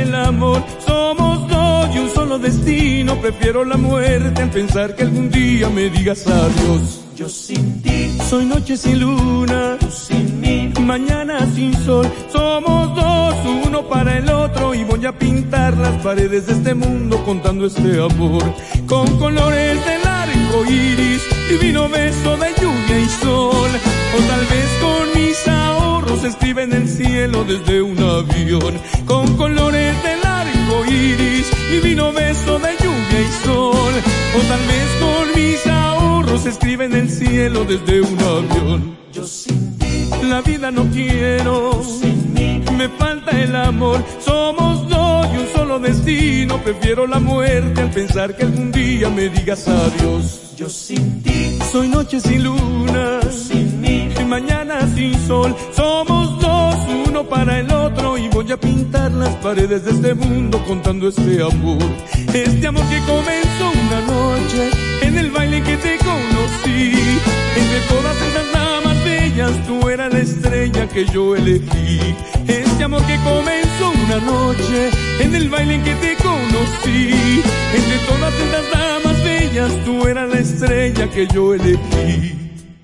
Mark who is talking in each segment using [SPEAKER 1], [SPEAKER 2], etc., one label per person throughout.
[SPEAKER 1] el amor. Somos dos y un solo destino. Prefiero la muerte al pensar que algún día me digas adiós.
[SPEAKER 2] Yo sin ti,
[SPEAKER 1] soy noche sin luna,
[SPEAKER 2] tú sin mí,
[SPEAKER 1] mañana sin sol. Somos dos, uno para el otro, y voy a pintar las paredes de este mundo contando este amor con colores del arco iris, divino beso de lluvia y sol. O tal vez con mis ahorros escribe en el cielo desde un avión, con colores del arco iris, divino beso de lluvia y sol. O tal vez con mis ahorros escribe en el cielo desde un avión.
[SPEAKER 2] yo sin ti,
[SPEAKER 1] La vida no quiero,
[SPEAKER 2] sin mí,
[SPEAKER 1] me falta el amor. Somos dos y un solo destino. Prefiero la muerte al pensar que algún día me digas adiós.
[SPEAKER 2] yo sin ti,
[SPEAKER 1] Soy noche sin luna,
[SPEAKER 2] sin mí,
[SPEAKER 1] y mañana sin sol. Somos dos, uno para el otro, y voy a pintar las paredes de este mundo contando este amor. Este amor que comenzó una noche en el baile que te conocí. Entre todas esas damas bellas, tú eras la estrella que yo elegí. Este amor que comenzó una noche en el baile que te conocí. Entre todas esas damas bellas, tú eras la estrella que yo elegí.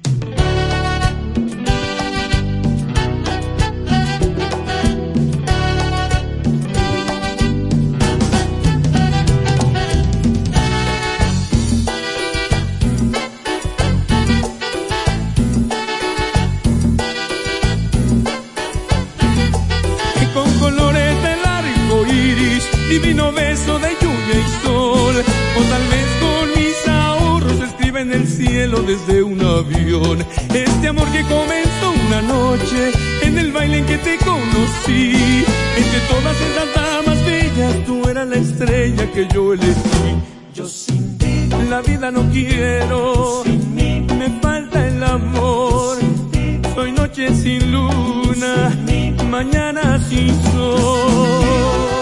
[SPEAKER 1] Divino beso de lluvia y sol. O tal vez con mis ahorros escribe en el cielo desde un avión. Este amor que comenzó una noche en el baile en que te conocí. Entre todas esas damas bellas, tú eras la estrella que yo elegí.
[SPEAKER 2] yo sin ti,
[SPEAKER 1] La vida no quiero,
[SPEAKER 2] sin mí,
[SPEAKER 1] me falta el amor. Soy noche sin luna, mañana sin sol.